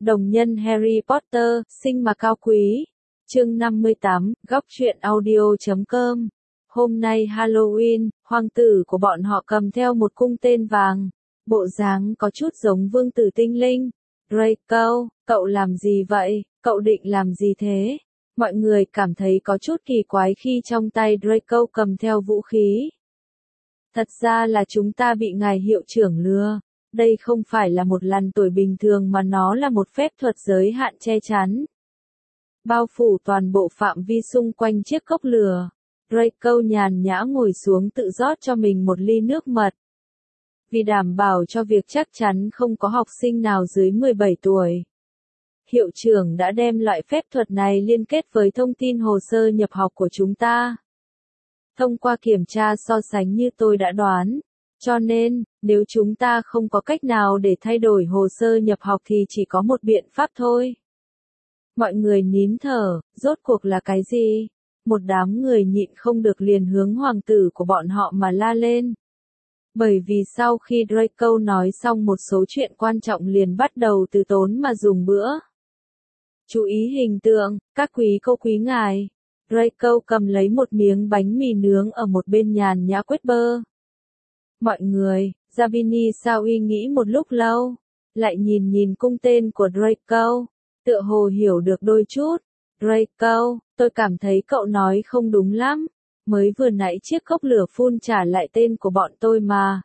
Đồng nhân Harry Potter, sinh mà cao quý. Chương 58, góc truyện audio.com. Hôm nay Halloween, hoàng tử của bọn họ cầm theo một cung tên vàng. Bộ dáng có chút giống vương tử tinh linh. Draco, cậu làm gì vậy? Cậu định làm gì thế? Mọi người cảm thấy có chút kỳ quái khi trong tay Draco cầm theo vũ khí. Thật ra là chúng ta bị ngài hiệu trưởng lừa. Đây không phải là một lần tuổi bình thường mà nó là một phép thuật giới hạn che chắn. Bao phủ toàn bộ phạm vi xung quanh chiếc cốc lửa. Draco nhàn nhã ngồi xuống tự rót cho mình một ly nước mật. Vì đảm bảo cho việc chắc chắn không có học sinh nào dưới 17 tuổi. Hiệu trưởng đã đem loại phép thuật này liên kết với thông tin hồ sơ nhập học của chúng ta. Thông qua kiểm tra so sánh như tôi đã đoán. Cho nên, nếu chúng ta không có cách nào để thay đổi hồ sơ nhập học thì chỉ có một biện pháp thôi. Mọi người nín thở, rốt cuộc là cái gì? Một đám người nhịn không được liền hướng hoàng tử của bọn họ mà la lên. Bởi vì sau khi Draco nói xong một số chuyện quan trọng liền bắt đầu từ tốn mà dùng bữa. Chú ý hình tượng, các quý cô quý ngài. Draco cầm lấy một miếng bánh mì nướng ở một bên nhàn nhã quét bơ. Mọi người, Zabini sao uy nghĩ một lúc lâu, lại nhìn cung tên của Draco, tựa hồ hiểu được đôi chút. Draco, tôi cảm thấy cậu nói không đúng lắm, mới vừa nãy chiếc cốc lửa phun trả lại tên của bọn tôi mà.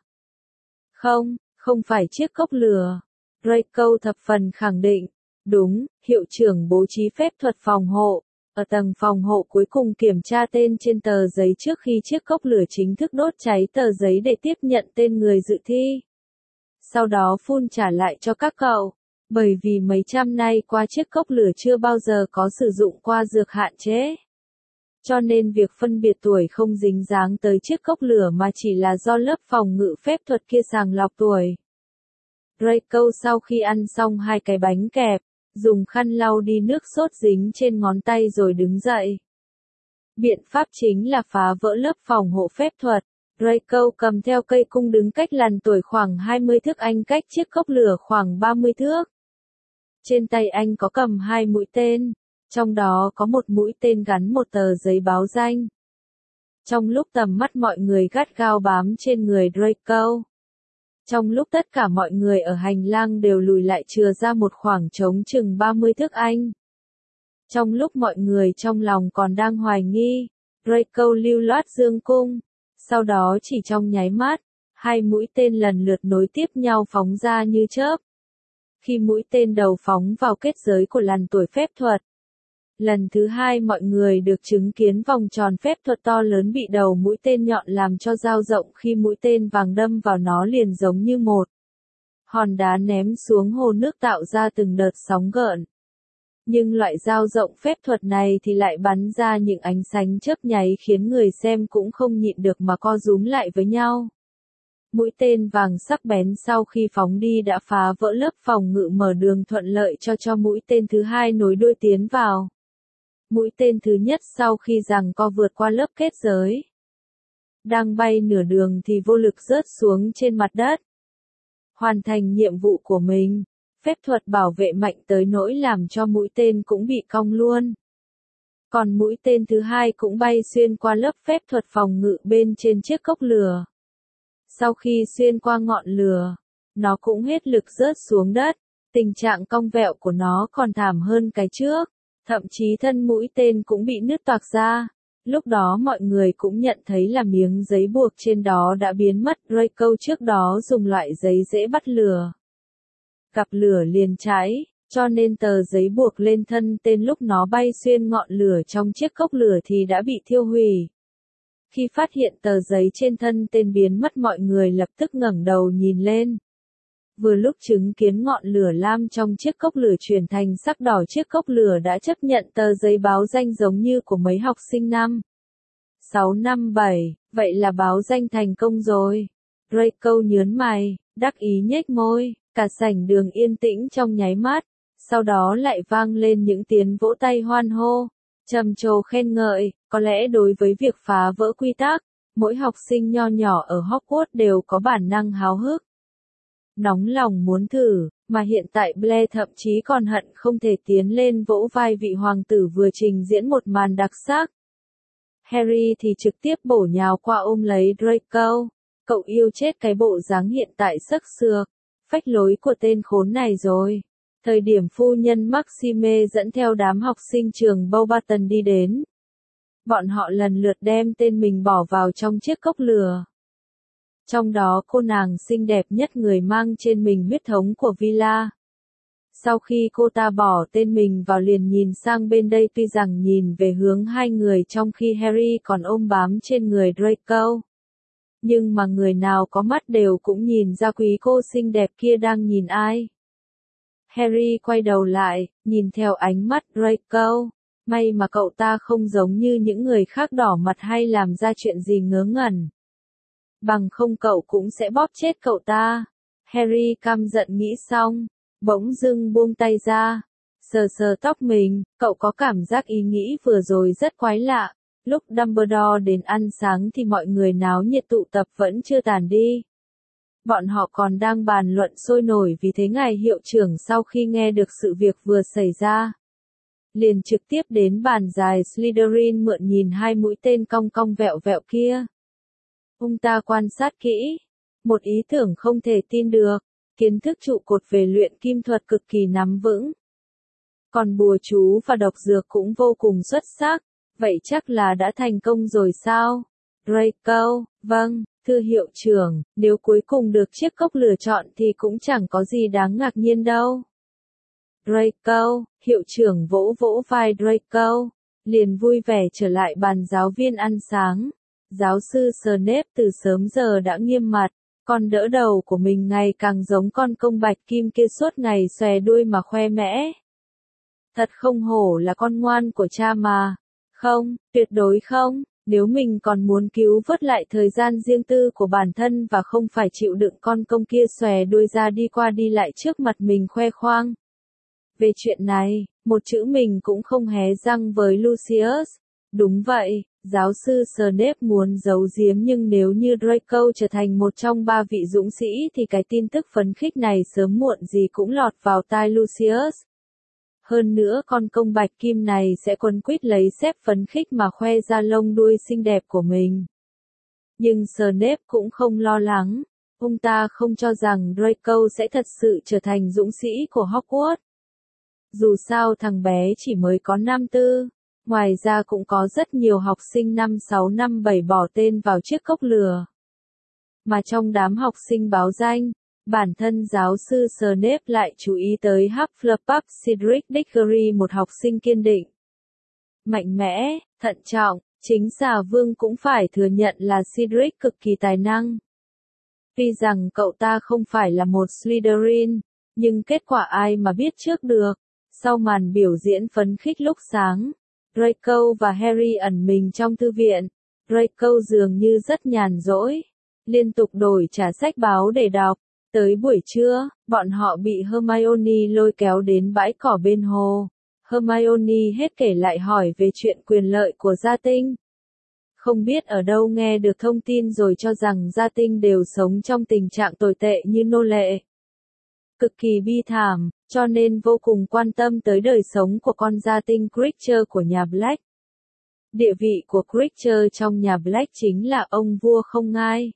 Không phải chiếc cốc lửa. Draco thập phần khẳng định, đúng, hiệu trưởng bố trí phép thuật phòng hộ. Ở tầng phòng hộ cuối cùng kiểm tra tên trên tờ giấy trước khi chiếc cốc lửa chính thức đốt cháy tờ giấy để tiếp nhận tên người dự thi. Sau đó phun trả lại cho các cậu. Bởi vì mấy trăm nay qua chiếc cốc lửa chưa bao giờ có sử dụng qua dược hạn chế. Cho nên việc phân biệt tuổi không dính dáng tới chiếc cốc lửa mà chỉ là do lớp phòng ngự phép thuật kia sàng lọc tuổi. Draco sau khi ăn xong hai cái bánh kẹp, dùng khăn lau đi nước sốt dính trên ngón tay rồi đứng dậy. Biện pháp chính là phá vỡ lớp phòng hộ phép thuật. Draco cầm theo cây cung đứng cách lằn tuổi khoảng 20 thước, anh cách chiếc cốc lửa khoảng 30 thước. Trên tay anh có cầm hai mũi tên, trong đó có một mũi tên gắn một tờ giấy báo danh. Trong lúc tầm mắt mọi người gắt gao bám trên người Draco. Trong lúc tất cả mọi người ở hành lang đều lùi lại chừa ra một khoảng trống chừng 30 thước anh. Trong lúc mọi người trong lòng còn đang hoài nghi, Draco lưu loát dương cung. Sau đó chỉ trong nháy mắt, hai mũi tên lần lượt nối tiếp nhau phóng ra như chớp. Khi mũi tên đầu phóng vào kết giới của lằn tuổi phép thuật. Lần thứ hai mọi người được chứng kiến vòng tròn phép thuật to lớn bị đầu mũi tên nhọn làm cho dao rộng khi mũi tên vàng đâm vào nó liền giống như một hòn đá ném xuống hồ nước tạo ra từng đợt sóng gợn. Nhưng loại dao rộng phép thuật này thì lại bắn ra những ánh sáng chớp nháy khiến người xem cũng không nhịn được mà co rúm lại với nhau. Mũi tên vàng sắc bén sau khi phóng đi đã phá vỡ lớp phòng ngự mở đường thuận lợi cho mũi tên thứ hai nối đuôi tiến vào. Mũi tên thứ nhất sau khi giằng co vượt qua lớp kết giới. Đang bay nửa đường thì vô lực rớt xuống trên mặt đất. Hoàn thành nhiệm vụ của mình, phép thuật bảo vệ mạnh tới nỗi làm cho mũi tên cũng bị cong luôn. Còn mũi tên thứ hai cũng bay xuyên qua lớp phép thuật phòng ngự bên trên chiếc cốc lửa. Sau khi xuyên qua ngọn lửa, nó cũng hết lực rớt xuống đất. Tình trạng cong vẹo của nó còn thảm hơn cái trước. Thậm chí thân mũi tên cũng bị nứt toạc ra. Lúc đó mọi người cũng nhận thấy là miếng giấy buộc trên đó đã biến mất. Draco trước đó dùng loại giấy dễ bắt lửa. Gặp lửa liền cháy, cho nên tờ giấy buộc lên thân tên lúc nó bay xuyên ngọn lửa trong chiếc cốc lửa thì đã bị thiêu hủy. Khi phát hiện tờ giấy trên thân tên biến mất mọi người lập tức ngẩng đầu nhìn lên. Vừa lúc chứng kiến ngọn lửa lam trong chiếc cốc lửa chuyển thành sắc đỏ, chiếc cốc lửa đã chấp nhận tờ giấy báo danh giống như của mấy học sinh năm 6 năm 7, vậy là báo danh thành công rồi. Draco nhớn mày, đắc ý nhếch môi, cả sảnh đường yên tĩnh trong nháy mắt, sau đó lại vang lên những tiếng vỗ tay hoan hô, trầm trồ khen ngợi. Có lẽ đối với việc phá vỡ quy tắc, mỗi học sinh nho nhỏ ở Hogwarts đều có bản năng háo hức. Nóng lòng muốn thử, Mà hiện tại Blair thậm chí còn hận không thể tiến lên vỗ vai vị hoàng tử vừa trình diễn một màn đặc sắc. Harry thì trực tiếp bổ nhào qua ôm lấy Draco. Cậu yêu chết cái bộ dáng hiện tại sắc sược, phách lối của tên khốn này rồi. Thời điểm phu nhân Maxime dẫn theo đám học sinh trường Beauxbaton đi đến. Bọn họ lần lượt đem tên mình bỏ vào trong chiếc cốc lửa. Trong đó cô nàng xinh đẹp nhất người mang trên mình huyết thống của Villa. Sau khi cô ta bỏ tên mình vào liền nhìn sang bên đây tuy rằng nhìn về hướng hai người trong khi Harry còn ôm bám trên người Draco. Nhưng mà người nào có mắt đều cũng nhìn ra quý cô xinh đẹp kia đang nhìn ai. Harry quay đầu lại, nhìn theo ánh mắt Draco. May mà cậu ta không giống như những người khác đỏ mặt hay làm ra chuyện gì ngớ ngẩn. Bằng không cậu cũng sẽ bóp chết cậu ta. Harry căm giận nghĩ xong, bỗng dưng buông tay ra, sờ sờ tóc mình, cậu có cảm giác ý nghĩ vừa rồi rất quái lạ. Lúc Dumbledore đến ăn sáng thì mọi người náo nhiệt tụ tập vẫn chưa tàn đi. Bọn họ còn đang bàn luận sôi nổi vì thế ngài hiệu trưởng sau khi nghe được sự việc vừa xảy ra, liền trực tiếp đến bàn dài Slytherin mượn nhìn hai mũi tên cong cong vẹo vẹo kia. Ông ta quan sát kỹ, một ý tưởng không thể tin được, kiến thức trụ cột về luyện kim thuật cực kỳ nắm vững. Còn bùa chú và độc dược cũng vô cùng xuất sắc, vậy chắc là đã thành công rồi sao? Draco, vâng, thưa hiệu trưởng, nếu cuối cùng được chiếc cốc lựa chọn thì cũng chẳng có gì đáng ngạc nhiên đâu. Draco, hiệu trưởng vỗ vỗ vai Draco, liền vui vẻ trở lại bàn giáo viên ăn sáng. Giáo sư Snape từ sớm giờ đã nghiêm mặt, con đỡ đầu của mình ngày càng giống con công bạch kim kia suốt ngày xòe đuôi mà khoe mẽ. Thật không hổ là con ngoan của cha mà. Không, tuyệt đối không, nếu mình còn muốn cứu vớt lại thời gian riêng tư của bản thân và không phải chịu đựng con công kia xòe đuôi ra đi qua đi lại trước mặt mình khoe khoang. Về chuyện này, một chữ mình cũng không hé răng với Lucius. Đúng vậy, giáo sư Snape muốn giấu giếm nhưng nếu như Draco trở thành một trong ba vị dũng sĩ thì cái tin tức phấn khích này sớm muộn gì cũng lọt vào tai Lucius. Hơn nữa con công bạch kim này sẽ quấn quýt lấy xếp phấn khích mà khoe ra lông đuôi xinh đẹp của mình. Nhưng Snape cũng không lo lắng, ông ta không cho rằng Draco sẽ thật sự trở thành dũng sĩ của Hogwarts. Dù sao thằng bé chỉ mới có năm tư, ngoài ra cũng có rất nhiều học sinh năm 6 năm 7 bỏ tên vào chiếc cốc lửa. Mà trong đám học sinh báo danh, bản thân giáo sư Snape lại chú ý tới Hufflepuff Cedric Diggory, một học sinh kiên định, mạnh mẽ, thận trọng, chính xà vương cũng phải thừa nhận là Cedric cực kỳ tài năng. Tuy rằng cậu ta không phải là một Slytherin, nhưng kết quả ai mà biết trước được. Sau màn biểu diễn phấn khích lúc sáng, Draco và Harry ẩn mình trong thư viện. Draco dường như rất nhàn rỗi, liên tục đổi trả sách báo để đọc. Tới buổi trưa, bọn họ bị Hermione lôi kéo đến bãi cỏ bên hồ. Hermione hết kể lại hỏi về chuyện quyền lợi của gia tinh. Không biết ở đâu nghe được thông tin rồi cho rằng gia tinh đều sống trong tình trạng tồi tệ như nô lệ. Cực kỳ bi thảm, cho nên vô cùng quan tâm tới đời sống của con gia tinh Creature của nhà Black. Địa vị của Creature trong nhà Black chính là ông vua không ngai.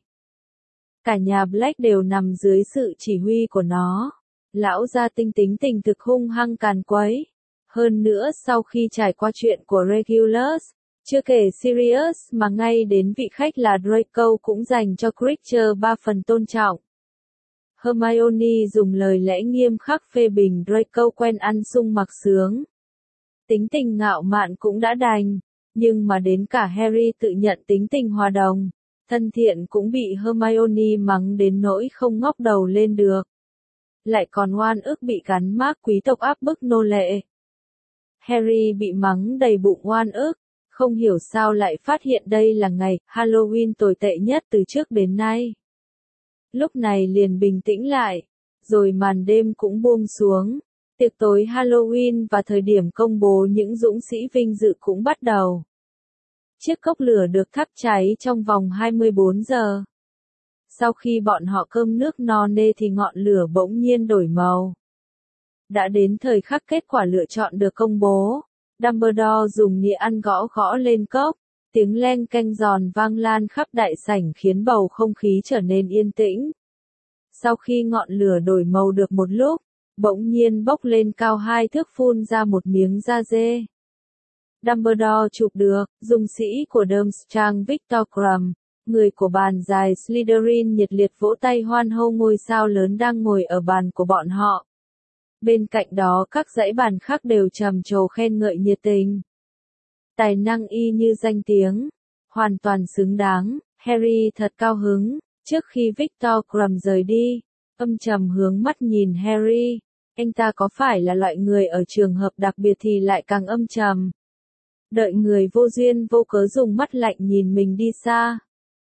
Cả nhà Black đều nằm dưới sự chỉ huy của nó. Lão gia tinh tính tình thực hung hăng càn quấy. Hơn nữa sau khi trải qua chuyện của Regulus, chưa kể Sirius mà ngay đến vị khách là Draco cũng dành cho Creature 3 phần tôn trọng. Hermione dùng lời lẽ nghiêm khắc phê bình Draco quen ăn sung mặc sướng. Tính tình ngạo mạn cũng đã đành, nhưng mà đến cả Harry tự nhận tính tình hòa đồng, thân thiện cũng bị Hermione mắng đến nỗi không ngóc đầu lên được. Lại còn oan ức bị gắn mác quý tộc áp bức nô lệ. Harry bị mắng đầy bụng oan ức, không hiểu sao lại phát hiện đây là ngày Halloween tồi tệ nhất từ trước đến nay. Lúc này liền bình tĩnh lại, rồi màn đêm cũng buông xuống, tiệc tối Halloween và thời điểm công bố những dũng sĩ vinh dự cũng bắt đầu. Chiếc cốc lửa được thắp cháy trong vòng 24 giờ. Sau khi bọn họ cơm nước no nê thì ngọn lửa bỗng nhiên đổi màu. Đã đến thời khắc kết quả lựa chọn được công bố. Dumbledore dùng nĩa ăn gõ gõ lên cốc. Tiếng leng keng giòn vang lan khắp đại sảnh khiến bầu không khí trở nên yên tĩnh. Sau khi ngọn lửa đổi màu được một lúc, bỗng nhiên bốc lên cao 2 thước phun ra một miếng da dê. Dumbledore chụp được, dung sĩ của Durmstrang Victor Krum, người của bàn dài Slytherin nhiệt liệt vỗ tay hoan hô ngôi sao lớn đang ngồi ở bàn của bọn họ. Bên cạnh đó các dãy bàn khác đều trầm trồ khen ngợi nhiệt tình. Tài năng y như danh tiếng, hoàn toàn xứng đáng, Harry thật cao hứng. Trước khi Victor Krum rời đi, âm trầm hướng mắt nhìn Harry, anh ta có phải là loại người ở trường hợp đặc biệt thì lại càng âm trầm. Đợi người vô duyên vô cớ dùng mắt lạnh nhìn mình đi xa.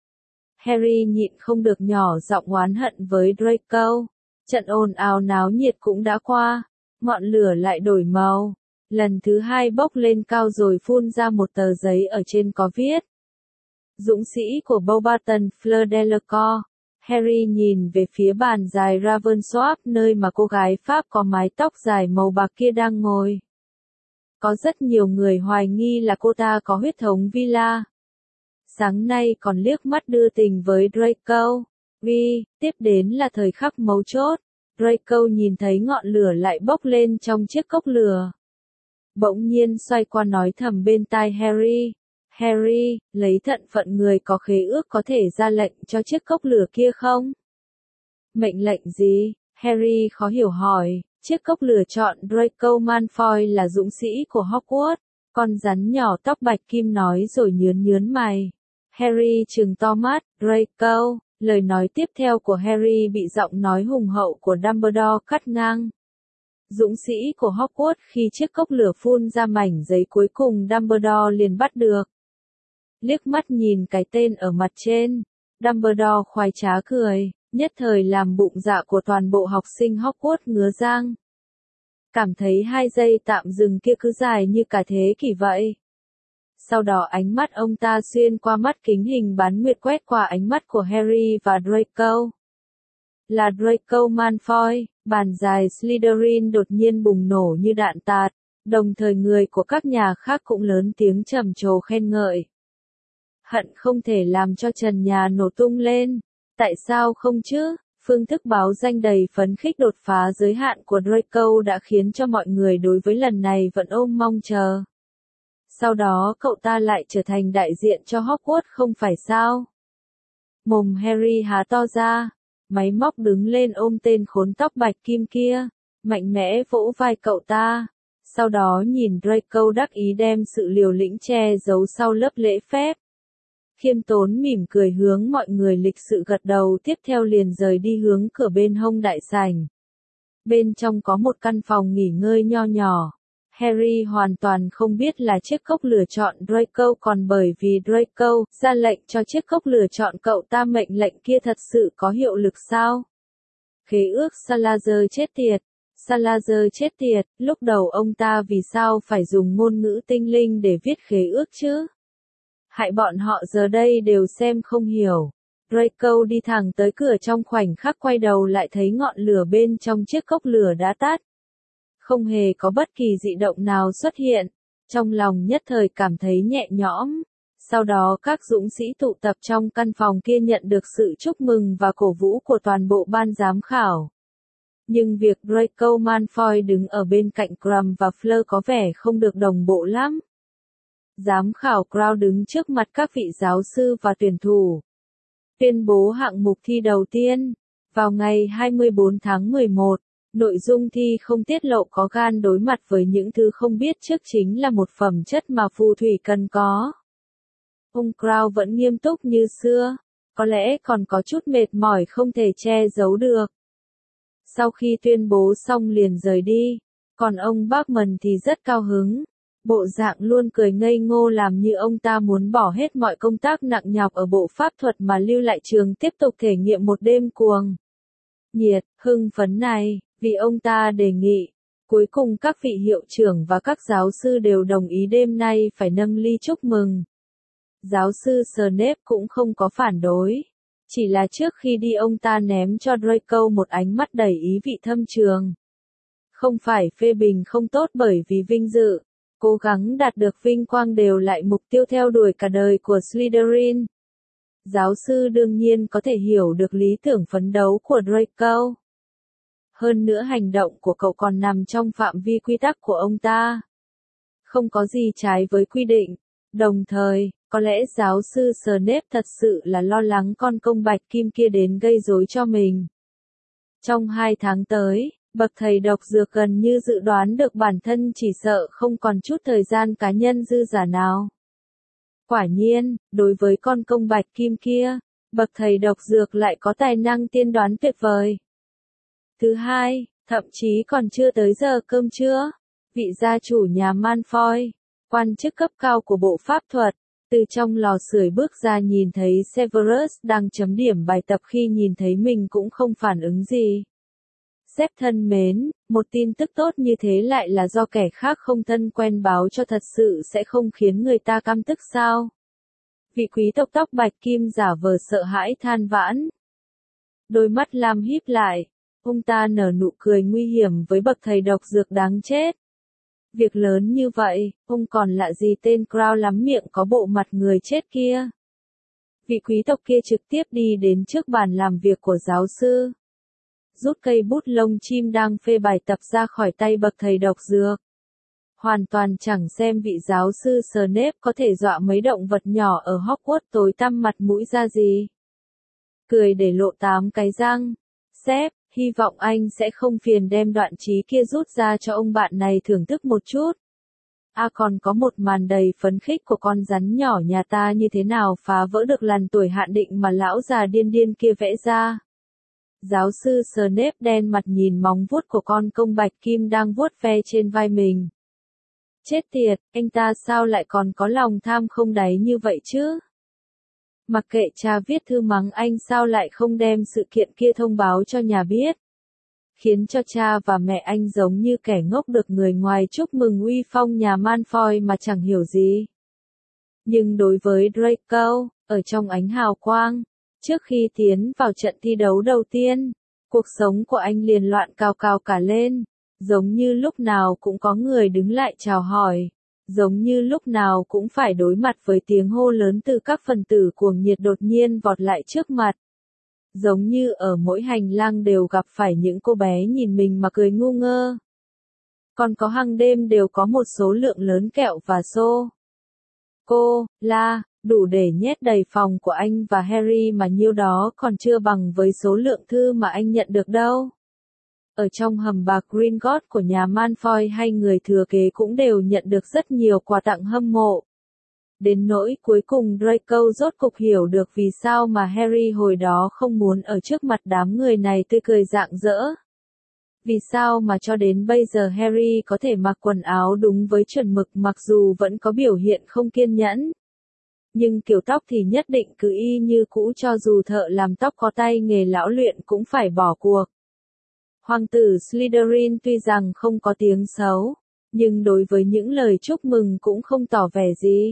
Harry nhịn không được nhỏ giọng oán hận với Draco. Trận ồn ào náo nhiệt cũng đã qua, ngọn lửa lại đổi màu. Lần thứ 2 bốc lên cao rồi phun ra một tờ giấy ở trên có viết. Dũng sĩ của Beauxbaton Fleur Delacour. Harry nhìn về phía bàn dài Ravensworth nơi mà cô gái Pháp có mái tóc dài màu bạc kia đang ngồi. Có rất nhiều người hoài nghi là cô ta có huyết thống Villa. Sáng nay còn liếc mắt đưa tình với Draco. Tiếp đến là thời khắc mấu chốt. Draco nhìn thấy ngọn lửa lại bốc lên trong chiếc cốc lửa. Bỗng nhiên xoay qua nói thầm bên tai Harry. Harry, lấy thân phận người có khế ước có thể ra lệnh cho chiếc cốc lửa kia không? Mệnh lệnh gì? Harry khó hiểu hỏi. Chiếc cốc lửa chọn Draco Malfoy là dũng sĩ của Hogwarts. Con rắn nhỏ tóc bạch kim nói rồi nhớn mày. Harry trừng to mắt. Draco. Lời nói tiếp theo của Harry bị giọng nói hùng hậu của Dumbledore cắt ngang. Dũng sĩ của Hogwarts khi chiếc cốc lửa phun ra mảnh giấy cuối cùng Dumbledore liền bắt được. Liếc mắt nhìn cái tên ở mặt trên, Dumbledore khoái trá cười, nhất thời làm bụng dạ của toàn bộ học sinh Hogwarts ngứa răng. Cảm thấy 2 giây tạm dừng kia cứ dài như cả thế kỷ vậy. Sau đó ánh mắt ông ta xuyên qua mắt kính hình bán nguyệt quét qua ánh mắt của Harry và Draco. Là Draco Malfoy, bàn dài Slytherin đột nhiên bùng nổ như đạn tạt, đồng thời người của các nhà khác cũng lớn tiếng trầm trồ khen ngợi. Hận không thể làm cho trần nhà nổ tung lên. Tại sao không chứ? Phương thức báo danh đầy phấn khích đột phá giới hạn của Draco đã khiến cho mọi người đối với lần này vẫn ôm mong chờ. Sau đó cậu ta lại trở thành đại diện cho Hogwarts không phải sao? Mồm Harry há to ra, máy móc đứng lên ôm tên khốn tóc bạch kim kia, mạnh mẽ vỗ vai cậu ta. Sau đó nhìn Draco đắc ý đem sự liều lĩnh che giấu sau lớp lễ phép. Khiêm tốn mỉm cười hướng mọi người lịch sự gật đầu tiếp theo liền rời đi hướng cửa bên hông đại sảnh. Bên trong có một căn phòng nghỉ ngơi nho nhỏ. Harry hoàn toàn không biết là chiếc cốc lửa chọn Draco còn bởi vì Draco ra lệnh cho chiếc cốc lửa chọn cậu ta mệnh lệnh kia thật sự có hiệu lực sao? Khế ước Salazar chết tiệt. Salazar chết tiệt, lúc đầu ông ta vì sao phải dùng ngôn ngữ tinh linh để viết khế ước chứ? Hại bọn họ giờ đây đều xem không hiểu. Draco đi thẳng tới cửa trong khoảnh khắc quay đầu lại thấy ngọn lửa bên trong chiếc cốc lửa đã tắt. Không hề có bất kỳ dị động nào xuất hiện. Trong lòng nhất thời cảm thấy nhẹ nhõm. Sau đó các dũng sĩ tụ tập trong căn phòng kia nhận được sự chúc mừng và cổ vũ của toàn bộ ban giám khảo. Nhưng việc Draco Malfoy đứng ở bên cạnh Krum và Fleur có vẻ không được đồng bộ lắm. Giám khảo Crown đứng trước mặt các vị giáo sư và tuyển thủ. Tuyên bố hạng mục thi đầu tiên. Vào ngày 24 tháng 11, nội dung thi không tiết lộ có gan đối mặt với những thứ không biết trước chính là một phẩm chất mà phù thủy cần có. Ông Crown vẫn nghiêm túc như xưa, có lẽ còn có chút mệt mỏi không thể che giấu được. Sau khi tuyên bố xong liền rời đi, còn ông Bachman thì rất cao hứng. Bộ dạng luôn cười ngây ngô làm như ông ta muốn bỏ hết mọi công tác nặng nhọc ở bộ pháp thuật mà lưu lại trường tiếp tục thể nghiệm một đêm cuồng nhiệt, hưng phấn này, vì ông ta đề nghị. Cuối cùng các vị hiệu trưởng và các giáo sư đều đồng ý đêm nay phải nâng ly chúc mừng. Giáo sư Snape cũng không có phản đối. Chỉ là trước khi đi ông ta ném cho Draco một ánh mắt đầy ý vị thâm trường. Không phải phê bình không tốt bởi vì vinh dự, cố gắng đạt được vinh quang đều lại mục tiêu theo đuổi cả đời của Slytherin. Giáo sư đương nhiên có thể hiểu được lý tưởng phấn đấu của Draco. Hơn nữa hành động của cậu còn nằm trong phạm vi quy tắc của ông ta. Không có gì trái với quy định. Đồng thời, có lẽ giáo sư Snape thật sự là lo lắng con công bạch kim kia đến gây rối cho mình. Trong 2 tháng tới, bậc thầy độc dược gần như dự đoán được bản thân chỉ sợ không còn chút thời gian cá nhân dư dả nào. Quả nhiên, đối với con công bạch kim kia, bậc thầy độc dược lại có tài năng tiên đoán tuyệt vời. Thứ hai, thậm chí còn chưa tới giờ cơm trưa, vị gia chủ nhà Malfoy, quan chức cấp cao của bộ pháp thuật, từ trong lò sưởi bước ra nhìn thấy Severus đang chấm điểm bài tập khi nhìn thấy mình cũng không phản ứng gì. Sếp thân mến, một tin tức tốt như thế lại là do kẻ khác không thân quen báo cho thật sự sẽ không khiến người ta căm tức sao? Vị quý tộc tóc bạch kim giả vờ sợ hãi than vãn. Đôi mắt lam híp lại, ông ta nở nụ cười nguy hiểm với bậc thầy độc dược đáng chết. Việc lớn như vậy, ông còn lạ gì tên Crow lắm miệng có bộ mặt người chết kia. Vị quý tộc kia trực tiếp đi đến trước bàn làm việc của giáo sư. Rút cây bút lông chim đang phê bài tập ra khỏi tay bậc thầy độc dược. Hoàn toàn chẳng xem vị giáo sư Snape có thể dọa mấy động vật nhỏ ở Hogwarts tối tăm mặt mũi ra gì. Cười để lộ 8 cái răng. Sếp, hy vọng anh sẽ không phiền đem đoạn trí kia rút ra cho ông bạn này thưởng thức một chút. Còn có một màn đầy phấn khích của con rắn nhỏ nhà ta như thế nào phá vỡ được làn tuổi hạn định mà lão già điên điên kia vẽ ra. Giáo sư Snape đen mặt nhìn móng vuốt của con công bạch kim đang vuốt ve trên vai mình. Chết tiệt, anh ta sao lại còn có lòng tham không đáy như vậy chứ? Mặc kệ cha viết thư mắng anh sao lại không đem sự kiện kia thông báo cho nhà biết. Khiến cho cha và mẹ anh giống như kẻ ngốc được người ngoài chúc mừng uy phong nhà Malfoy mà chẳng hiểu gì. Nhưng đối với Draco, ở trong ánh hào quang, trước khi tiến vào trận thi đấu đầu tiên, cuộc sống của anh liền loạn cào cào cả lên, giống như lúc nào cũng có người đứng lại chào hỏi, giống như lúc nào cũng phải đối mặt với tiếng hô lớn từ các phần tử cuồng nhiệt đột nhiên vọt lại trước mặt. Giống như ở mỗi hành lang đều gặp phải những cô bé nhìn mình mà cười ngu ngơ. Còn có hàng đêm đều có một số lượng lớn kẹo và xô. Cô, la, đủ để nhét đầy phòng của anh và Harry mà nhiêu đó còn chưa bằng với số lượng thư mà anh nhận được đâu. Ở trong hầm bạc Gringotts của nhà Malfoy hay người thừa kế cũng đều nhận được rất nhiều quà tặng hâm mộ. Đến nỗi cuối cùng Draco rốt cục hiểu được vì sao mà Harry hồi đó không muốn ở trước mặt đám người này tươi cười rạng rỡ. Vì sao mà cho đến bây giờ Harry có thể mặc quần áo đúng với chuẩn mực mặc dù vẫn có biểu hiện không kiên nhẫn. Nhưng kiểu tóc thì nhất định cứ y như cũ cho dù thợ làm tóc có tay nghề lão luyện cũng phải bỏ cuộc. Hoàng tử Slytherin tuy rằng không có tiếng xấu, nhưng đối với những lời chúc mừng cũng không tỏ vẻ gì.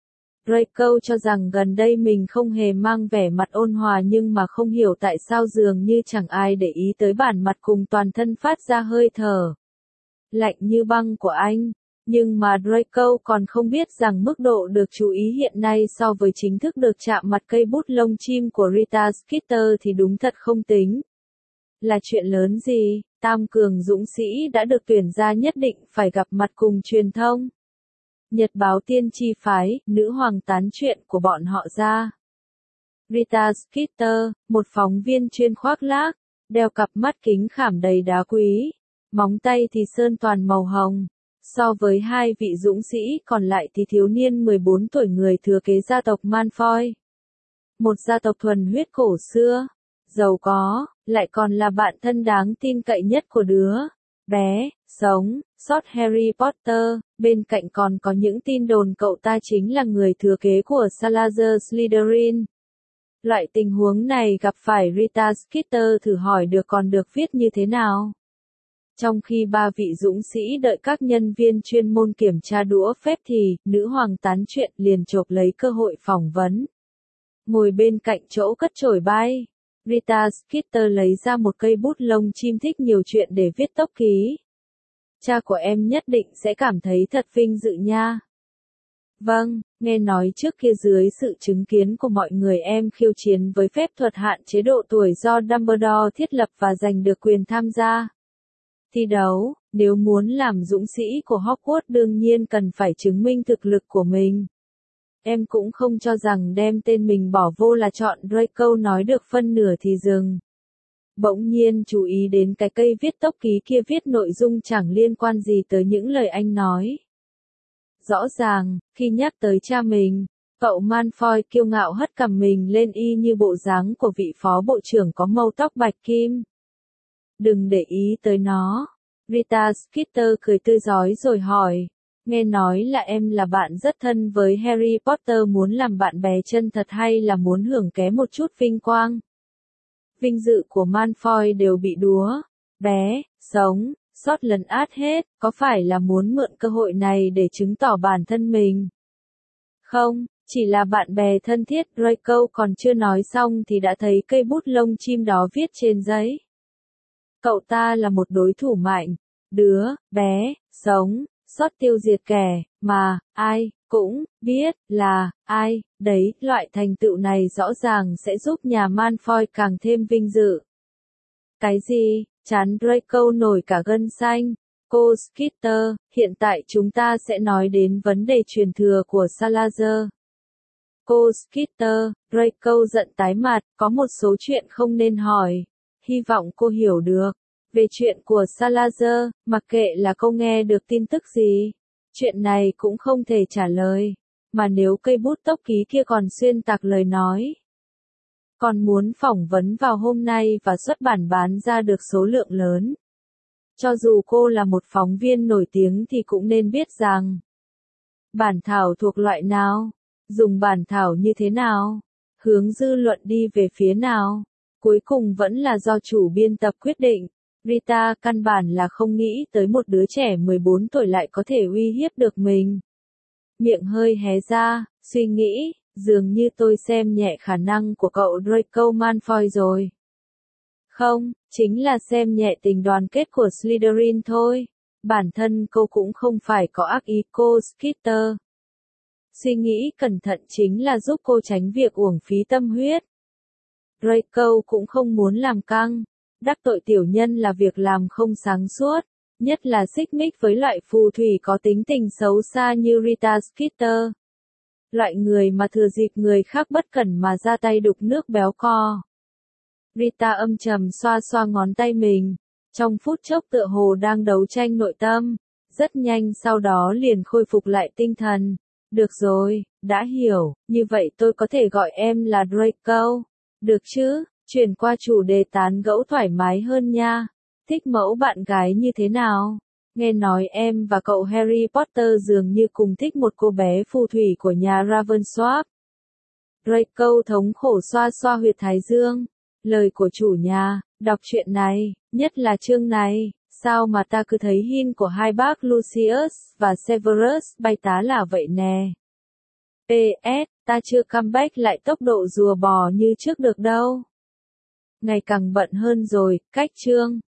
Draco cho rằng gần đây mình không hề mang vẻ mặt ôn hòa nhưng mà không hiểu tại sao dường như chẳng ai để ý tới bản mặt cùng toàn thân phát ra hơi thở lạnh như băng của anh. Nhưng mà Draco còn không biết rằng mức độ được chú ý hiện nay so với chính thức được chạm mặt cây bút lông chim của Rita Skeeter thì đúng thật không tính. Là chuyện lớn gì, tam cường dũng sĩ đã được tuyển ra nhất định phải gặp mặt cùng truyền thông. Nhật báo tiên tri phái, nữ hoàng tán chuyện của bọn họ ra. Rita Skeeter, một phóng viên chuyên khoác lác, đeo cặp mắt kính khảm đầy đá quý, móng tay thì sơn toàn màu hồng. So với hai vị dũng sĩ còn lại thì thiếu niên 14 tuổi người thừa kế gia tộc Malfoy. Một gia tộc thuần huyết cổ xưa, giàu có, lại còn là bạn thân đáng tin cậy nhất của đứa bé sống sót Harry Potter, bên cạnh còn có những tin đồn cậu ta chính là người thừa kế của Salazar Slytherin. Loại tình huống này gặp phải Rita Skeeter thử hỏi được còn được viết như thế nào. Trong khi ba vị dũng sĩ đợi các nhân viên chuyên môn kiểm tra đũa phép thì, nữ hoàng tán chuyện liền chộp lấy cơ hội phỏng vấn. Ngồi bên cạnh chỗ cất chổi bay, Rita Skeeter lấy ra một cây bút lông chim thích nhiều chuyện để viết tốc ký. Cha của em nhất định sẽ cảm thấy thật vinh dự nha. Vâng, nghe nói trước kia dưới sự chứng kiến của mọi người em khiêu chiến với phép thuật hạn chế độ tuổi do Dumbledore thiết lập và giành được quyền tham gia thi đấu. Nếu muốn làm dũng sĩ của Hogwarts đương nhiên cần phải chứng minh thực lực của mình. Em cũng không cho rằng đem tên mình bỏ vô là chọn Draco, nói được phân nửa thì dừng. Bỗng nhiên chú ý đến cái cây viết tốc ký kia viết nội dung chẳng liên quan gì tới những lời anh nói. Rõ ràng, khi nhắc tới cha mình, cậu Malfoy kiêu ngạo hất cằm mình lên y như bộ dáng của vị phó bộ trưởng có màu tóc bạch kim. Đừng để ý tới nó. Rita Skeeter cười tươi rói rồi hỏi. Nghe nói là em là bạn rất thân với Harry Potter, muốn làm bạn bè chân thật hay là muốn hưởng ké một chút vinh quang? Vinh dự của Malfoy đều bị đúa bé sống sót lấn át hết, có phải là muốn mượn cơ hội này để chứng tỏ bản thân mình? Không, chỉ là bạn bè thân thiết. Draco còn chưa nói xong thì đã thấy cây bút lông chim đó viết trên giấy. Cậu ta là một đối thủ mạnh, đứa bé sống sót tiêu diệt kẻ mà ai cũng biết là ai đấy. Loại thành tựu này rõ ràng sẽ giúp nhà Malfoy càng thêm vinh dự. Cái gì? Chán Draco nổi cả gân xanh. Cô Skeeter, hiện tại chúng ta sẽ nói đến vấn đề truyền thừa của Salazar. Cô Skeeter, Draco giận tái mặt, có một số chuyện không nên hỏi. Hy vọng cô hiểu được. Về chuyện của Salazar, mặc kệ là cô nghe được tin tức gì, chuyện này cũng không thể trả lời. Mà nếu cây bút tốc ký kia còn xuyên tạc lời nói, còn muốn phỏng vấn vào hôm nay và xuất bản bán ra được số lượng lớn. Cho dù cô là một phóng viên nổi tiếng thì cũng nên biết rằng bản thảo thuộc loại nào, dùng bản thảo như thế nào, hướng dư luận đi về phía nào, cuối cùng vẫn là do chủ biên tập quyết định. Rita căn bản là không nghĩ tới một đứa trẻ 14 tuổi lại có thể uy hiếp được mình. Miệng hơi hé ra, suy nghĩ, dường như tôi xem nhẹ khả năng của cậu Draco Malfoy rồi. Không, chính là xem nhẹ tình đoàn kết của Slytherin thôi. Bản thân cô cũng không phải có ác ý. Cô Skeeter suy nghĩ cẩn thận chính là giúp cô tránh việc uổng phí tâm huyết. Draco cũng không muốn làm căng. Đắc tội tiểu nhân là việc làm không sáng suốt, nhất là xích mích với loại phù thủy có tính tình xấu xa như Rita Skeeter. Loại người mà thừa dịp người khác bất cẩn mà ra tay đục nước béo co. Rita âm trầm xoa xoa ngón tay mình, trong phút chốc tựa hồ đang đấu tranh nội tâm, rất nhanh sau đó liền khôi phục lại tinh thần. Được rồi, đã hiểu, như vậy tôi có thể gọi em là Draco, được chứ? Chuyển qua chủ đề tán gẫu thoải mái hơn nha. Thích mẫu bạn gái như thế nào? Nghe nói em và cậu Harry Potter dường như cùng thích một cô bé phù thủy của nhà Ravensworth. Draco thống khổ xoa xoa huyệt thái dương. Lời của chủ nhà, đọc chuyện này, nhất là chương này, sao mà ta cứ thấy hin của hai bác Lucius và Severus bay tá là vậy nè. PS, ta chưa comeback lại tốc độ rùa bò như trước được đâu. Ngày càng bận hơn rồi, cách chương.